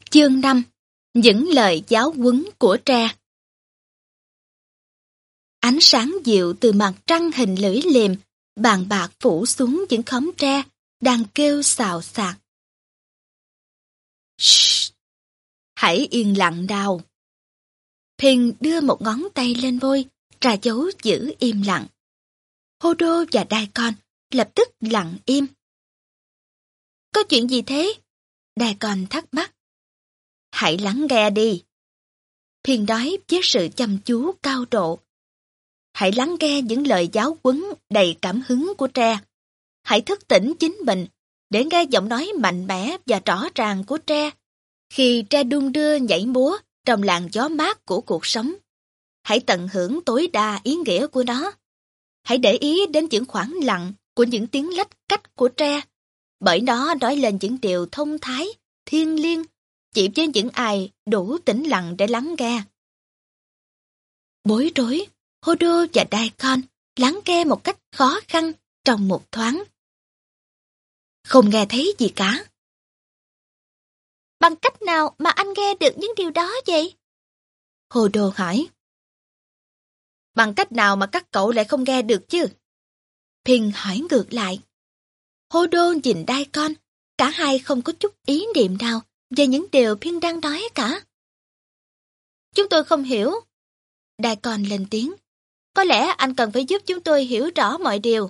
Chương 5. Những lời giáo huấn của Tre. Ánh sáng dịu từ mặt trăng hình lưỡi liềm, bàn bạc phủ xuống những khóm tre đang kêu xào xạc. Shh! Hãy yên lặng nào. Phin đưa một ngón tay lên môi, ra dấu giữ im lặng. Hô-đô và Đai-con lập tức lặng im. Có chuyện gì thế? Đai-con thắc mắc. Hãy lắng nghe đi. Phin nói với sự chăm chú cao độ. Hãy lắng nghe những lời giáo huấn đầy cảm hứng của Tre. Hãy thức tỉnh chính mình để nghe giọng nói mạnh mẽ và rõ ràng của Tre khi Tre đung đưa nhảy múa trong làn gió mát của cuộc sống. Hãy tận hưởng tối đa ý nghĩa của nó. Hãy để ý đến những khoảng lặng của những tiếng lách cách của Tre, bởi nó nói lên những điều thông thái, thiêng liêng, chỉ với những ai đủ tĩnh lặng để lắng nghe. Bối rối, Hô-đô và Đai-con lắng nghe một cách khó khăn trong một thoáng. Không nghe thấy gì cả. Bằng cách nào mà anh nghe được những điều đó vậy? Hô-đô hỏi. Bằng cách nào mà các cậu lại không nghe được chứ? Phin hỏi ngược lại. Hô-đô nhìn Đai-con, cả hai không có chút ý niệm nào về những điều Phin đang nói cả. Chúng tôi không hiểu. Đai-con lên tiếng. Có lẽ anh cần phải giúp chúng tôi hiểu rõ mọi điều.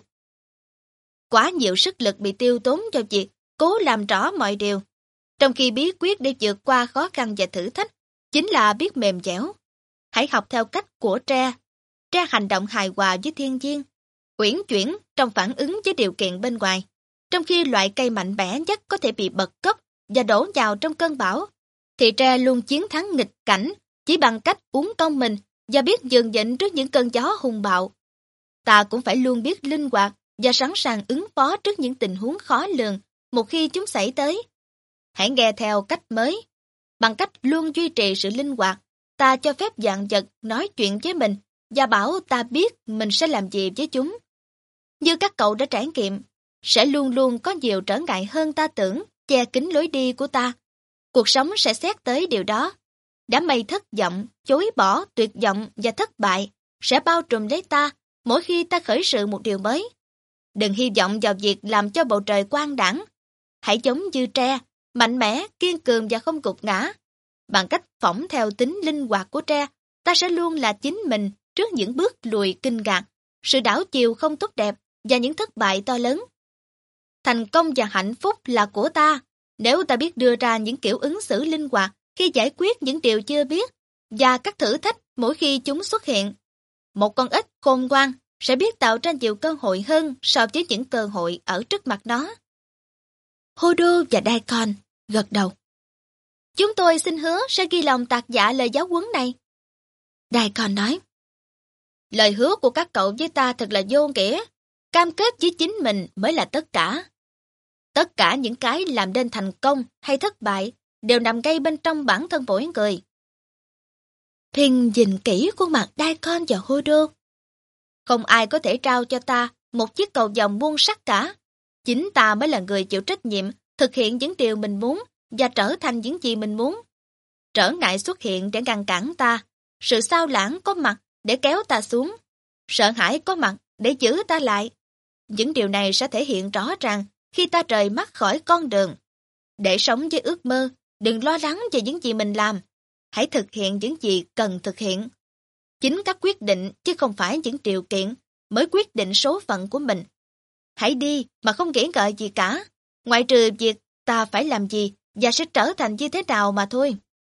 Quá nhiều sức lực bị tiêu tốn cho việc cố làm rõ mọi điều, trong khi bí quyết để vượt qua khó khăn và thử thách chính là biết mềm dẻo. Hãy học theo cách của Tre. Tre hành động hài hòa với thiên nhiên, uyển chuyển trong phản ứng với điều kiện bên ngoài, trong khi loại cây mạnh mẽ nhất có thể bị bật gốc và đổ vào trong cơn bão, thì Tre luôn chiến thắng nghịch cảnh chỉ bằng cách uốn cong mình và biết nhường nhịn trước những cơn gió hung bạo. Ta cũng phải luôn biết linh hoạt và sẵn sàng ứng phó trước những tình huống khó lường một khi chúng xảy tới. Hãy nghe theo cách mới. Bằng cách luôn duy trì sự linh hoạt, ta cho phép vạn vật nói chuyện với mình và bảo ta biết mình sẽ làm gì với chúng. Như các cậu đã trải nghiệm, sẽ luôn luôn có nhiều trở ngại hơn ta tưởng che kín lối đi của ta. Cuộc sống sẽ xét tới điều đó. Đám mây thất vọng, chối bỏ, tuyệt vọng và thất bại sẽ bao trùm lấy ta mỗi khi ta khởi sự một điều mới. Đừng hy vọng vào việc làm cho bầu trời quang đãng. Hãy giống như Tre, mạnh mẽ, kiên cường và không gục ngã. Bằng cách phỏng theo tính linh hoạt của Tre, ta sẽ luôn là chính mình trước những bước lùi kinh ngạc, sự đảo chiều không tốt đẹp và những thất bại to lớn. Thành công và hạnh phúc là của ta nếu ta biết đưa ra những kiểu ứng xử linh hoạt khi giải quyết những điều chưa biết và các thử thách mỗi khi chúng xuất hiện. Một con ếch khôn ngoan sẽ biết tạo ra nhiều cơ hội hơn so với những cơ hội ở trước mặt nó. Hô-đô và Đai-con gật đầu. Chúng tôi xin hứa sẽ ghi lòng tạc dạ lời giáo huấn này. Đai-con nói. Lời hứa của các cậu với ta thật là vô nghĩa. Cam kết với chính mình mới là tất cả. Tất cả những cái làm nên thành công hay thất bại đều nằm ngay bên trong bản thân mỗi người. Phin nhìn kỹ khuôn mặt Đai-con và Hô-đô. Không ai có thể trao cho ta một chiếc cầu vồng muôn sắc cả. Chính ta mới là người chịu trách nhiệm thực hiện những điều mình muốn và trở thành những gì mình muốn. Trở ngại xuất hiện để ngăn cản ta. Sự sao lãng có mặt để kéo ta xuống. Sợ hãi có mặt để giữ ta lại. Những điều này sẽ thể hiện rõ ràng khi ta rời mắt khỏi con đường. Để sống với ước mơ, đừng lo lắng về những gì mình làm. Hãy thực hiện những gì cần thực hiện. Chính các quyết định chứ không phải những điều kiện mới quyết định số phận của mình. Hãy đi mà không nghĩ ngợi gì cả, ngoại trừ việc ta phải làm gì và sẽ trở thành như thế nào mà thôi.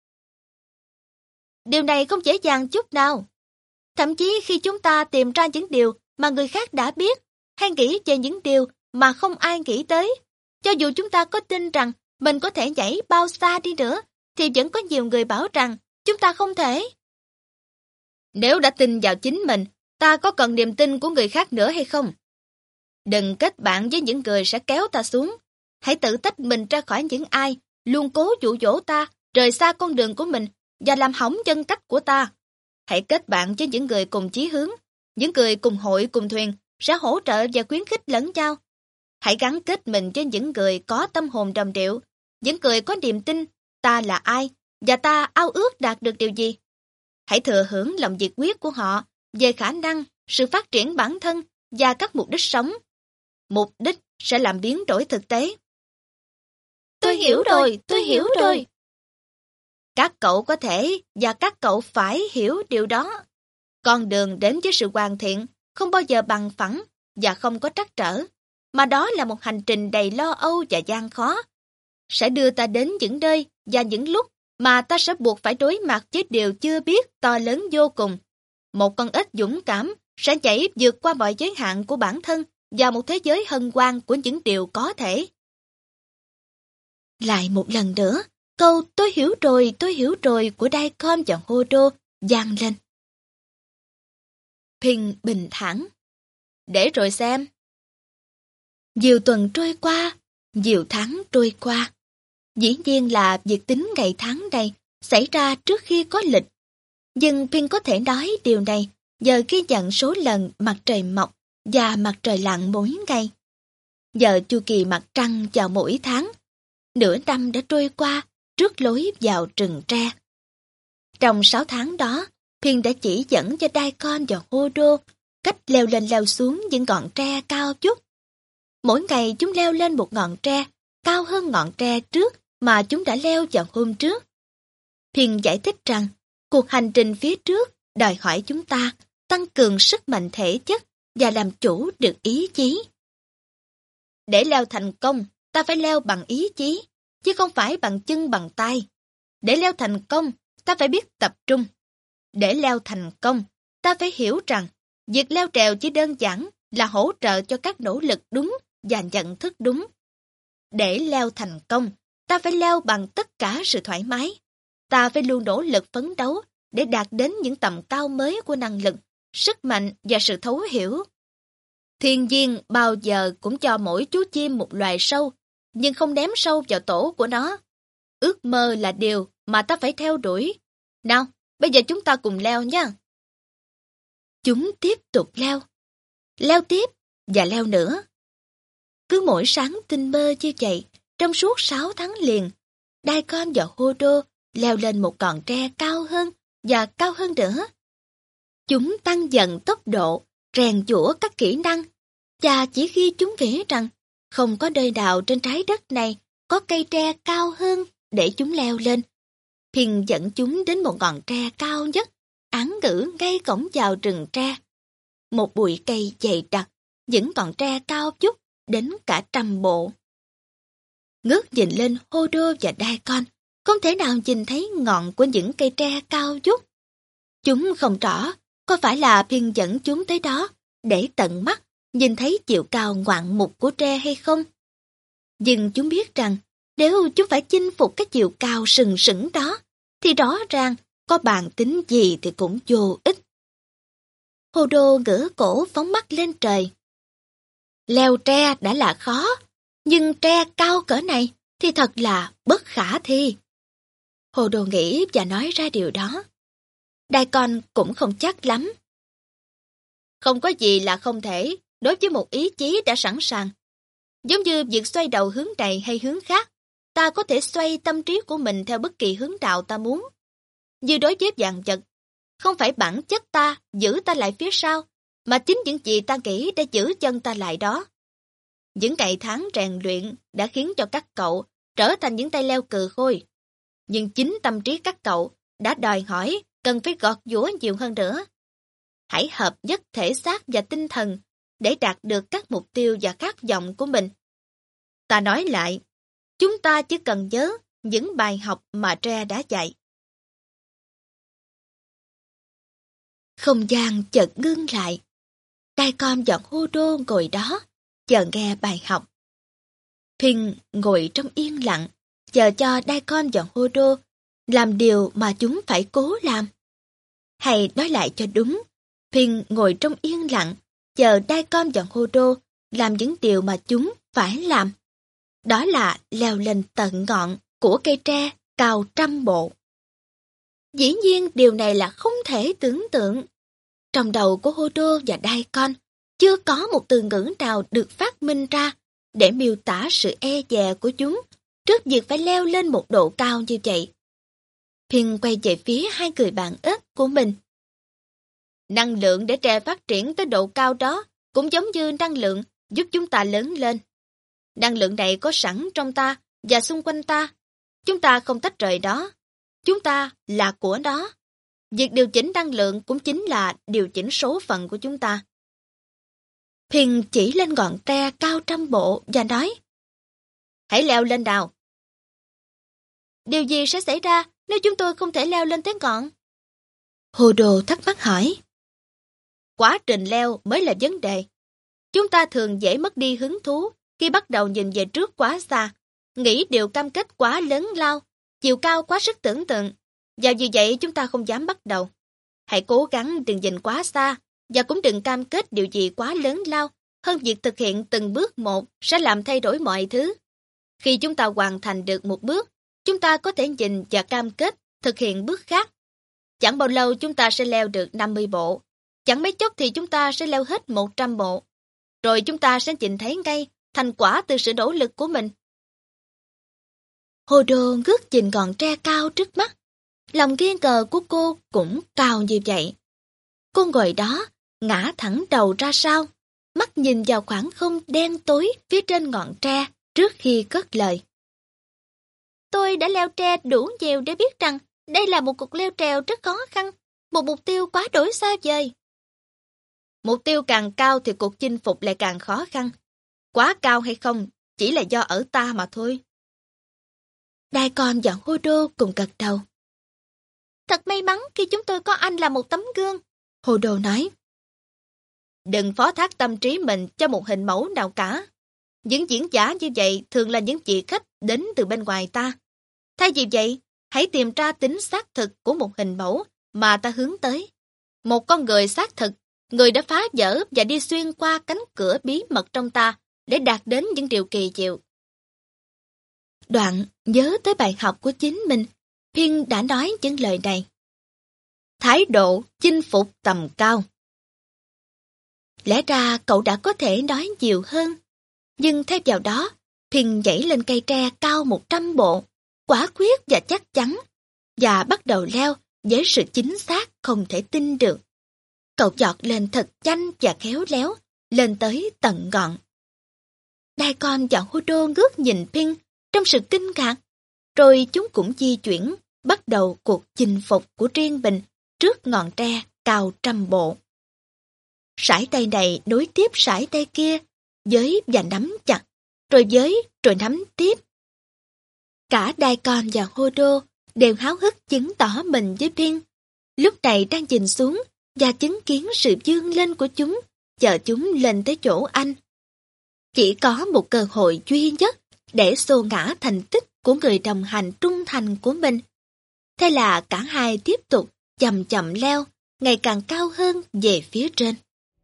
Điều này không dễ dàng chút nào. Thậm chí khi chúng ta tìm ra những điều mà người khác đã biết, hay nghĩ về những điều mà không ai nghĩ tới, cho dù chúng ta có tin rằng mình có thể nhảy bao xa đi nữa, thì vẫn có nhiều người bảo rằng chúng ta không thể. Nếu đã tin vào chính mình, ta có cần niềm tin của người khác nữa hay không? Đừng kết bạn với những người sẽ kéo ta xuống. Hãy tự tách mình ra khỏi những ai luôn cố dụ dỗ ta rời xa con đường của mình và làm hỏng chân cách của ta. Hãy kết bạn với những người cùng chí hướng, những người cùng hội cùng thuyền sẽ hỗ trợ và khuyến khích lẫn nhau. Hãy gắn kết mình với những người có tâm hồn đồng điệu, những người có niềm tin ta là ai và ta ao ước đạt được điều gì. Hãy thừa hưởng lòng nhiệt huyết của họ về khả năng, sự phát triển bản thân và các mục đích sống. Mục đích sẽ làm biến đổi thực tế. Tôi hiểu rồi. Các cậu có thể và các cậu phải hiểu điều đó. Con đường đến với sự hoàn thiện không bao giờ bằng phẳng và không có trắc trở, mà đó là một hành trình đầy lo âu và gian khó. Sẽ đưa ta đến những nơi và những lúc mà ta sẽ buộc phải đối mặt với điều chưa biết to lớn vô cùng. Một con ếch dũng cảm sẽ nhảy vượt qua mọi giới hạn của bản thân và một thế giới hân hoan của những điều có thể. Lại một lần nữa, câu tôi hiểu rồi của Daikon và Hodo vang lên. Phin bình thản. Để rồi xem. Nhiều tuần trôi qua, nhiều tháng trôi qua. Dĩ nhiên là việc tính ngày tháng này xảy ra trước khi có lịch. Nhưng Phin có thể nói điều này giờ ghi nhận số lần mặt trời mọc và mặt trời lặn mỗi ngày. Giờ chu kỳ mặt trăng vào mỗi tháng. Nửa năm đã trôi qua trước lối vào rừng tre. Trong 6 tháng đó, Phin đã chỉ dẫn cho Daikon và Hodo cách leo lên leo xuống những ngọn tre cao chút. Mỗi ngày chúng leo lên một ngọn tre cao hơn ngọn tre trước mà chúng đã leo vào hôm trước. Phin giải thích rằng cuộc hành trình phía trước đòi hỏi chúng ta tăng cường sức mạnh thể chất và làm chủ được ý chí. Để leo thành công, ta phải leo bằng ý chí, chứ không phải bằng chân bằng tay. Để leo thành công, ta phải biết tập trung. Để leo thành công, ta phải hiểu rằng việc leo trèo chỉ đơn giản là hỗ trợ cho các nỗ lực đúng và nhận thức đúng. Để leo thành công, ta phải leo bằng tất cả sự thoải mái. Ta phải luôn nỗ lực phấn đấu để đạt đến những tầm cao mới của năng lực, sức mạnh và sự thấu hiểu. Thiên nhiên bao giờ cũng cho mỗi chú chim một loài sâu, nhưng không ném sâu vào tổ của nó. Ước mơ là điều mà ta phải theo đuổi. Nào, bây giờ chúng ta cùng leo nha. Chúng tiếp tục leo. Leo tiếp và leo nữa. Cứ mỗi sáng tinh mơ như vậy, trong suốt 6 tháng liền, Daikon và Hodo leo lên một ngọn tre cao hơn và cao hơn nữa. Chúng tăng dần tốc độ, rèn giũa các kỹ năng, và chỉ khi chúng nghĩ rằng không có nơi nào trên trái đất này có cây tre cao hơn để chúng leo lên, Phin dẫn chúng đến một ngọn tre cao nhất, án ngữ ngay cổng vào rừng tre. Một bụi cây dày đặc, những ngọn tre cao chút đến cả 100 bộ. Ngước nhìn lên Hodo và Daikon, không thể nào nhìn thấy ngọn của những cây tre cao chút. Chúng không rõ có phải là Phin dẫn chúng tới đó để tận mắt nhìn thấy chiều cao ngoạn mục của tre hay không. Nhưng chúng biết rằng nếu chúng phải chinh phục cái chiều cao sừng sững đó, thì rõ ràng có bàn tính gì thì cũng vô ích. Hodo ngửa cổ phóng mắt lên trời. Leo tre đã là khó, nhưng tre cao cỡ này thì thật là bất khả thi. Hodo nghĩ và nói ra điều đó. Daikon cũng không chắc lắm. Không có gì là không thể đối với một ý chí đã sẵn sàng. Giống như việc xoay đầu hướng này hay hướng khác, ta có thể xoay tâm trí của mình theo bất kỳ hướng đạo ta muốn. Như đối với vạn vật, không phải bản chất ta giữ ta lại phía sau, mà chính những gì ta nghĩ đã giữ chân ta lại đó. Những ngày tháng rèn luyện đã khiến cho các cậu trở thành những tay leo cừ khôi. Nhưng chính tâm trí các cậu đã đòi hỏi cần phải gọt giũa nhiều hơn nữa. Hãy hợp nhất thể xác và tinh thần để đạt được các mục tiêu và khát vọng của mình. Ta nói lại, chúng ta chỉ cần nhớ những bài học mà tre đã dạy. Không gian chợt ngưng lại. Daikon và Hodo ngồi đó, chờ nghe bài học. Phin ngồi trong yên lặng, chờ cho Daikon và Hodo làm điều mà chúng phải cố làm. Hay nói lại cho đúng, Phin ngồi trong yên lặng, chờ Daikon và Hodo làm những điều mà chúng phải làm. Đó là leo lên tận ngọn của cây tre cao 100 bộ. Dĩ nhiên điều này là không thể tưởng tượng. Trong đầu của Hodo và Daikon chưa có một từ ngữ nào được phát minh ra để miêu tả sự e dè của chúng trước việc phải leo lên một độ cao như vậy. Phin quay về phía hai người bạn ếch của mình. Năng lượng để tre phát triển tới độ cao đó cũng giống như năng lượng giúp chúng ta lớn lên. Năng lượng này có sẵn trong ta và xung quanh ta. Chúng ta không tách rời đó. Chúng ta là của nó. Việc điều chỉnh năng lượng cũng chính là điều chỉnh số phận của chúng ta. Phin chỉ lên ngọn tre cao trăm bộ và nói: Hãy leo lên nào. Điều gì sẽ xảy ra nếu chúng tôi không thể leo lên tới ngọn? Hồ Đồ thắc mắc hỏi. Quá trình leo mới là vấn đề. Chúng ta thường dễ mất đi hứng thú khi bắt đầu nhìn về trước quá xa, nghĩ điều cam kết quá lớn lao, chiều cao quá sức tưởng tượng, và vì vậy chúng ta không dám bắt đầu. Hãy cố gắng đừng nhìn quá xa, và cũng đừng cam kết điều gì quá lớn lao, hơn việc thực hiện từng bước một sẽ làm thay đổi mọi thứ. Khi chúng ta hoàn thành được một bước, chúng ta có thể nhìn và cam kết thực hiện bước khác. Chẳng bao lâu chúng ta sẽ leo được 50 bộ, chẳng mấy chốc thì chúng ta sẽ leo hết 100 bộ. Rồi chúng ta sẽ nhìn thấy ngay thành quả từ sự nỗ lực của mình. Hồ Đồ ngước nhìn ngọn tre cao trước mắt. Lòng nghi ngờ của cô cũng cao như vậy. Cô ngồi đó, ngã thẳng đầu ra sau, mắt nhìn vào khoảng không đen tối phía trên ngọn tre trước khi cất lời. Tôi đã leo tre đủ nhiều để biết rằng đây là một cuộc leo trèo rất khó khăn, một mục tiêu quá đỗi xa vời. Mục tiêu càng cao thì cuộc chinh phục lại càng khó khăn. Quá cao hay không chỉ là do ở ta mà thôi. Daikon và Hồ Đô cùng gật đầu. Thật may mắn khi chúng tôi có anh là một tấm gương, Hồ Đô nói. Đừng phó thác tâm trí mình cho một hình mẫu nào cả. Những diễn giả như vậy thường là những vị khách đến từ bên ngoài ta. Thay vì vậy, hãy tìm ra tính xác thực của một hình mẫu mà ta hướng tới. Một con người xác thực, người đã phá vỡ và đi xuyên qua cánh cửa bí mật trong ta để đạt đến những điều kỳ diệu. Đoạn nhớ tới bài học của chính mình, Phin đã nói những lời này. Thái độ chinh phục tầm cao. Lẽ ra cậu đã có thể nói nhiều hơn, nhưng thay vào đó, Phin nhảy lên cây tre cao 100 bộ, quả quyết và chắc chắn, và bắt đầu leo với sự chính xác không thể tin được. Cậu giọt lên thật nhanh và khéo léo, lên tới tận ngọn. Daikon và Hồ Đô ngước nhìn Phin trong sự kinh ngạc, rồi chúng cũng di chuyển, bắt đầu cuộc chinh phục của riêng mình trước ngọn tre cao 100 bộ. Sải tay này nối tiếp sải tay kia, với và nắm chặt, rồi với, rồi nắm tiếp. Cả Daikon và Hồ Đô đều háo hức chứng tỏ mình với Phin, lúc này đang nhìn xuống và chứng kiến sự vươn lên của chúng, chờ chúng lên tới chỗ anh. Chỉ có một cơ hội duy nhất để xô ngã thành tích của người đồng hành trung thành của mình. Thế là cả hai tiếp tục chậm chậm leo, ngày càng cao hơn về phía trên.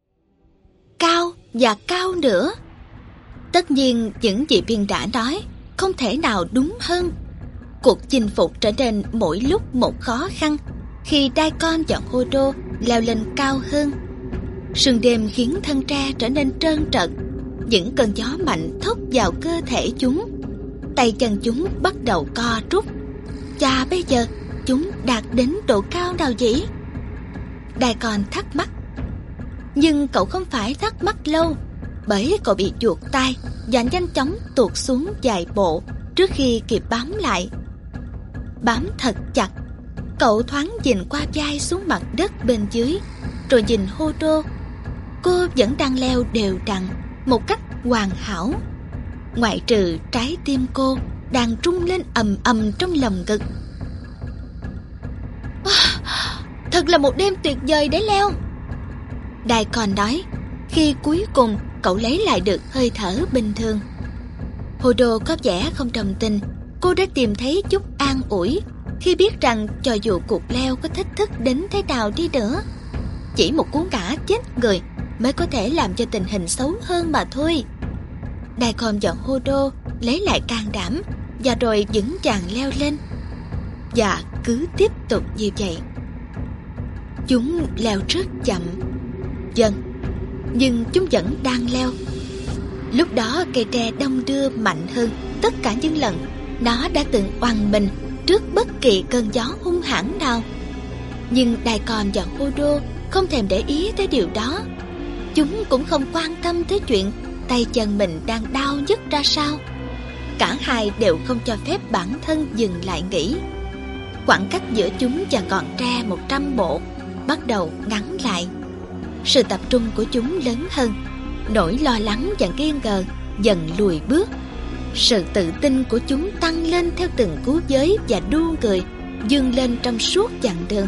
Cao và cao nữa. Tất nhiên những gì Phin đã nói không thể nào đúng hơn. Cuộc chinh phục trở nên mỗi lúc một khó khăn khi Daikon và Hồ Đô leo lên cao hơn. Sương đêm khiến thân tre trở nên trơn trật. Những cơn gió mạnh thốc vào cơ thể chúng. Tay chân chúng bắt đầu co rút. Chà, bây giờ chúng đạt đến độ cao nào nhỉ? Daikon thắc mắc. Nhưng cậu không phải thắc mắc lâu, bởi cậu bị chuột tay và nhanh chóng tuột xuống vài bộ trước khi kịp bám lại. Bám thật chặt, cậu thoáng nhìn qua vai xuống mặt đất bên dưới, rồi nhìn Hồ Đô. Cô vẫn đang leo đều đặn một cách hoàn hảo, ngoại trừ trái tim cô đang rung lên ầm ầm trong lòng ngực. Thật là một đêm tuyệt vời để leo, Daikon nói, khi cuối cùng cậu lấy lại được hơi thở bình thường. Hồ Đô có vẻ không đồng tình. Cô đã tìm thấy chút an ủi khi biết rằng cho dù cuộc leo có thách thức đến thế nào đi nữa, chỉ một cú ngã chết người mới có thể làm cho tình hình xấu hơn mà thôi. Daikon và Hồ Đô lấy lại can đảm và rồi vững vàng leo lên. Và cứ tiếp tục như vậy. Chúng leo rất chậm, nhưng chúng vẫn đang leo. Lúc đó cây tre đong đưa mạnh hơn tất cả những lần Nó đã từng oằn mình trước bất kỳ cơn gió hung hãn nào. Nhưng Daikon và Hodo không thèm để ý tới điều đó. Chúng cũng không quan tâm tới chuyện tay chân mình đang đau nhức ra sao. Cả hai đều không cho phép bản thân dừng lại nghỉ. Khoảng cách giữa chúng và ngọn tre 100 bộ bắt đầu ngắn lại. Sự tập trung của chúng lớn hơn. Nỗi lo lắng và nghi ngờ dần lùi bước. Sự tự tin của chúng tăng lên theo từng cú giới và đu người vươn lên trong suốt chặng đường.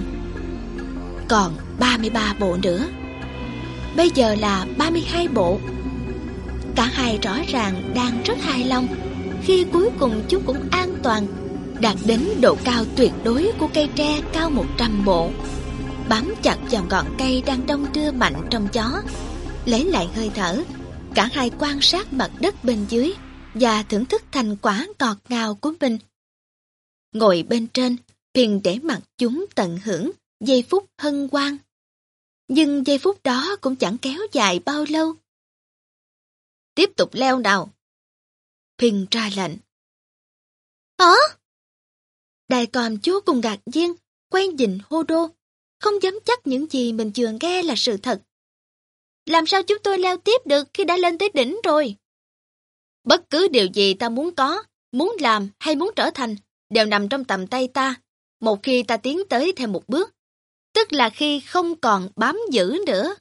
Còn 33 bộ nữa. Bây giờ là 32 bộ. Cả hai rõ ràng đang rất hài lòng khi cuối cùng chúng cũng an toàn đạt đến độ cao tuyệt đối của cây tre cao 100 bộ. Bám chặt vào ngọn cây đang đong đưa mạnh trong gió. Lấy lại hơi thở, cả hai quan sát mặt đất bên dưới và thưởng thức thành quả ngọt ngào của mình. Ngồi bên trên, Phiền để mặc chúng tận hưởng giây phút hân hoan. Nhưng giây phút đó cũng chẳng kéo dài bao lâu. Tiếp tục leo nào. Phiền ra lệnh. Hả? Daikon vô cùng ngạc nhiên, quay nhìn Hodo, không dám chắc những gì mình vừa nghe là sự thật. Làm sao chúng tôi leo tiếp được khi đã lên tới đỉnh rồi? Bất cứ điều gì ta muốn có, muốn làm hay muốn trở thành đều nằm trong tầm tay ta, một khi ta tiến tới thêm một bước, tức là khi không còn bám giữ nữa.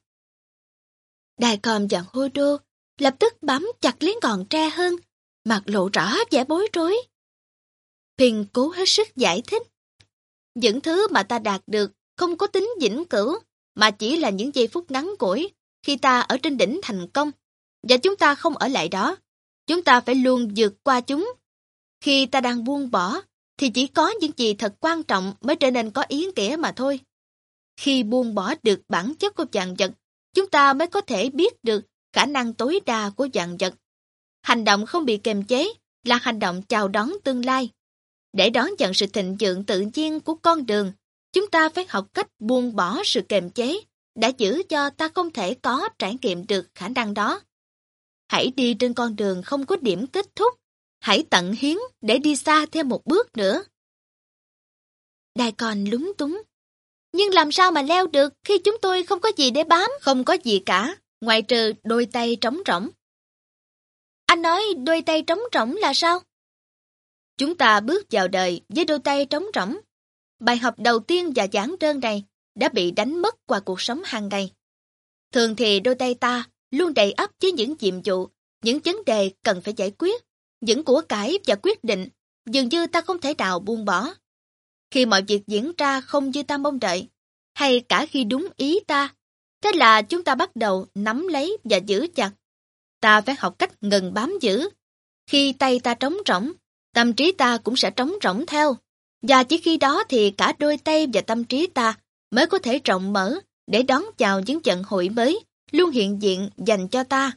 Daikon và Hodo lập tức bám chặt lấy ngọn tre hơn, mặt lộ rõ vẻ bối rối. Phiền cố hết sức giải thích. Những thứ mà ta đạt được không có tính vĩnh cửu, mà chỉ là những giây phút ngắn ngủi khi ta ở trên đỉnh thành công, và chúng ta không ở lại đó. Chúng ta phải luôn vượt qua chúng. Khi ta đang buông bỏ, thì chỉ có những gì thật quan trọng mới trở nên có ý nghĩa mà thôi. Khi buông bỏ được bản chất của vạn vật, chúng ta mới có thể biết được khả năng tối đa của vạn vật. Hành động không bị kiềm chế là hành động chào đón tương lai. Để đón nhận sự thịnh vượng tự nhiên của con đường, chúng ta phải học cách buông bỏ sự kiềm chế đã giữ cho ta không thể có trải nghiệm được khả năng đó. Hãy đi trên con đường không có điểm kết thúc. Hãy tận hiến để đi xa thêm một bước nữa. Daikon lúng túng. Nhưng làm sao mà leo được khi chúng tôi không có gì để bám? Không có gì cả, ngoại trừ đôi tay trống rỗng. Anh nói đôi tay trống rỗng là sao? Chúng ta bước vào đời với đôi tay trống rỗng. Bài học đầu tiên và giản đơn này đã bị đánh mất qua cuộc sống hàng ngày. Thường thì đôi tay ta luôn đầy ắp với những nhiệm vụ, những vấn đề cần phải giải quyết, những của cải và quyết định, dường như ta không thể nào buông bỏ. Khi mọi việc diễn ra không như ta mong đợi, hay cả khi đúng ý ta, thế là chúng ta bắt đầu nắm lấy và giữ chặt. Ta phải học cách ngừng bám giữ. Khi tay ta trống rỗng, tâm trí ta cũng sẽ trống rỗng theo. Và chỉ khi đó thì cả đôi tay và tâm trí ta mới có thể rộng mở để đón chào những vận hội mới luôn hiện diện dành cho ta.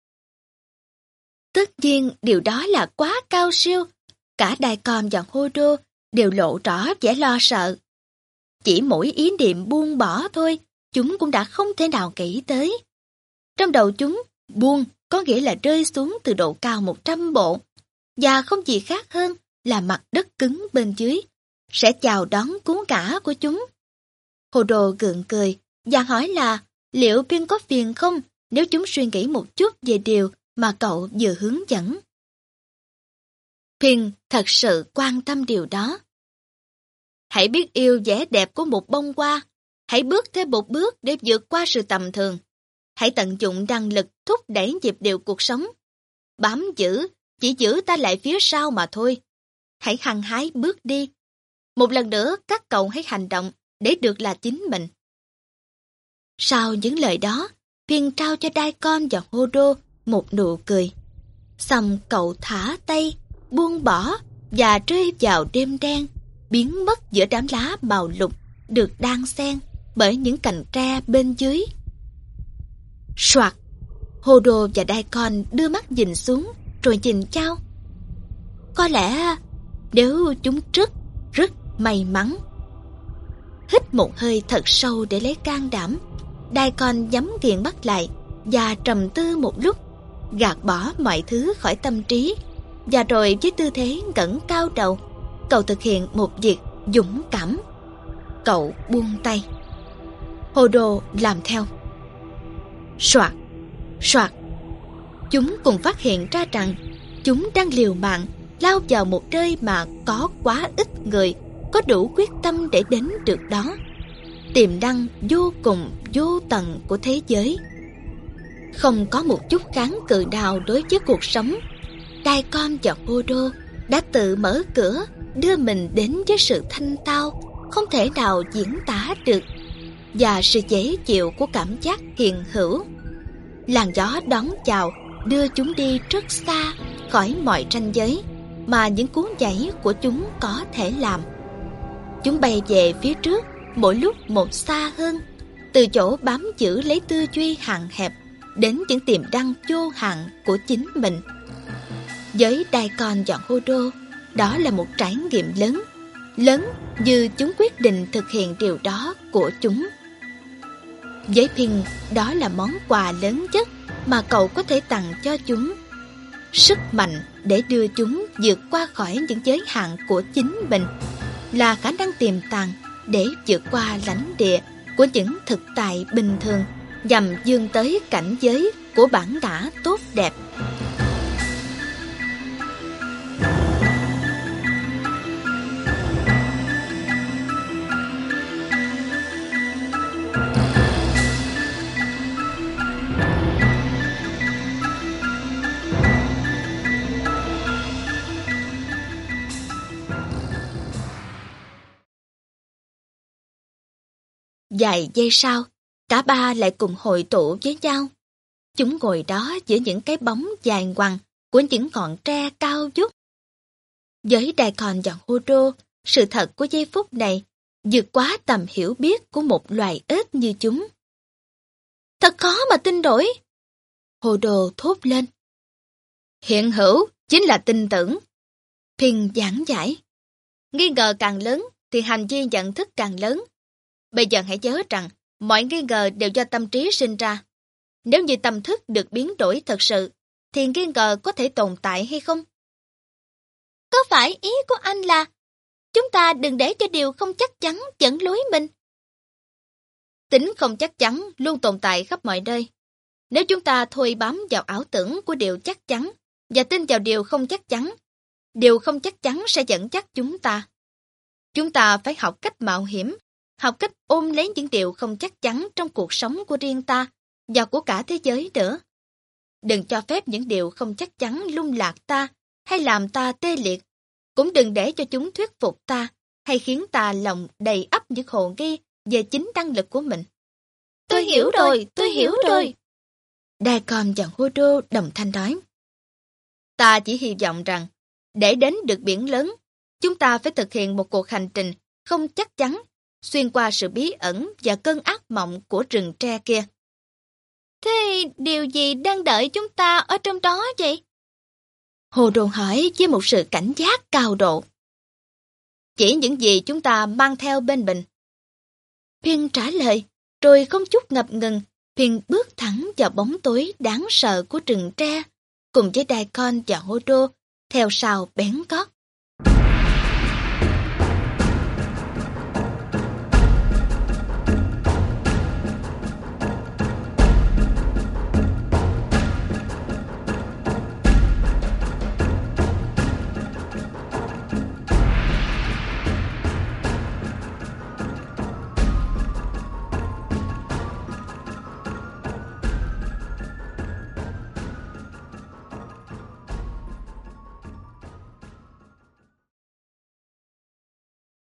Tất nhiên điều đó là quá cao siêu. Cả Daikon và Hodo đều lộ rõ vẻ lo sợ. Chỉ mỗi ý niệm buông bỏ thôi, chúng cũng đã không thể nào nghĩ tới. Trong đầu chúng, buông có nghĩa là rơi xuống từ độ cao 100 bộ, và không gì khác hơn là mặt đất cứng bên dưới sẽ chào đón cú ngã của chúng. Hodo gượng cười và hỏi là liệu Pin có phiền không nếu chúng suy nghĩ một chút về điều mà cậu vừa hướng dẫn. Pin thật sự quan tâm điều đó. Hãy biết yêu vẻ đẹp của một bông hoa. Hãy bước thêm một bước để vượt qua sự tầm thường. Hãy tận dụng năng lực thúc đẩy nhịp điệu cuộc sống. Bám giữ, chỉ giữ ta lại phía sau mà thôi. Hãy hăng hái bước đi. Một lần nữa các cậu hãy hành động để được là chính mình. Sau những lời đó, Pin trao cho Daikon và Hodo một nụ cười. Xong cậu thả tay, buông bỏ và rơi vào đêm đen, biến mất giữa đám lá màu lục được đan xen bởi những cành tre bên dưới. Soạt, Hodo và Daikon đưa mắt nhìn xuống rồi nhìn nhau. Có lẽ nếu chúng rất may mắn. Hít một hơi thật sâu để lấy can đảm, Daikon nhắm nghiền mắt lại và trầm tư một lúc, gạt bỏ mọi thứ khỏi tâm trí, Và rồi với tư thế ngẩng cao đầu, cậu thực hiện một việc dũng cảm. Cậu buông tay. Hồ Đồ làm theo. Soạt, soạt. Chúng cùng phát hiện ra rằng chúng đang liều mạng lao vào một nơi mà có quá ít người có đủ quyết tâm để đến được đó. Tiềm năng vô cùng vô tận của thế giới. Không có một chút kháng cự nào đối với cuộc sống. Daikon và Hodo đã tự mở cửa đưa mình đến với sự thanh tao không thể nào diễn tả được, và sự dễ chịu của cảm giác hiện hữu. Làn gió đón chào đưa chúng đi rất xa khỏi mọi ranh giới mà những cú nhảy của chúng có thể làm. Chúng bay về phía trước mỗi lúc một xa hơn, từ chỗ bám giữ lấy tư duy hạn hẹp đến những tiềm năng vô hạn của chính mình. Với Daikon và Hodo, đó là một trải nghiệm lớn, lớn như chúng quyết định thực hiện điều đó của chúng. Với Ping, đó là món quà lớn nhất mà cậu có thể tặng cho chúng. Sức mạnh để đưa chúng vượt qua khỏi những giới hạn của chính mình, là khả năng tiềm tàng để vượt qua lãnh địa của những thực tại bình thường, nhằm vươn tới cảnh giới của bản ngã tốt đẹp. Vài giây sau, cả ba lại cùng hội tụ với nhau. Chúng ngồi đó giữa những cái bóng dài ngoằng của những ngọn tre cao vút. Với Daikon và Hodo, sự thật của giây phút này vượt quá tầm hiểu biết của một loài ếch như chúng. Thật khó mà tin nổi. Hodo thốt lên. Hiện hữu chính là tin tưởng. Ping giảng giải. Nghi ngờ càng lớn thì hành vi nhận thức càng lớn. Bây giờ hãy nhớ rằng mọi nghi ngờ đều do tâm trí sinh ra. Nếu như tâm thức được biến đổi thật sự, thì nghi ngờ có thể tồn tại hay không? Có phải ý của anh là chúng ta đừng để cho điều không chắc chắn dẫn lối mình? Tính không chắc chắn luôn tồn tại khắp mọi nơi. Nếu chúng ta thôi bám vào ảo tưởng của điều chắc chắn và tin vào điều không chắc chắn sẽ dẫn dắt chúng ta. Chúng ta phải học cách mạo hiểm, học cách ôm lấy những điều không chắc chắn trong cuộc sống của riêng ta và của cả thế giới nữa. Đừng cho phép những điều không chắc chắn lung lạc ta hay làm ta tê liệt. Cũng đừng để cho chúng thuyết phục ta hay khiến ta lòng đầy ắp những hồ nghi về chính năng lực của mình. Tôi hiểu rồi. Daikon và Hodo đồng thanh nói. Ta chỉ hy vọng rằng, để đến được biển lớn, chúng ta phải thực hiện một cuộc hành trình không chắc chắn, xuyên qua sự bí ẩn và cơn ác mộng của rừng tre kia. Thế điều gì đang đợi chúng ta ở trong đó vậy? Hodo hỏi với một sự cảnh giác cao độ. Chỉ những gì chúng ta mang theo bên mình. Ping trả lời, rồi không chút ngập ngừng, Ping bước thẳng vào bóng tối đáng sợ của rừng tre, cùng với Daikon và Hodo theo sau bén gót.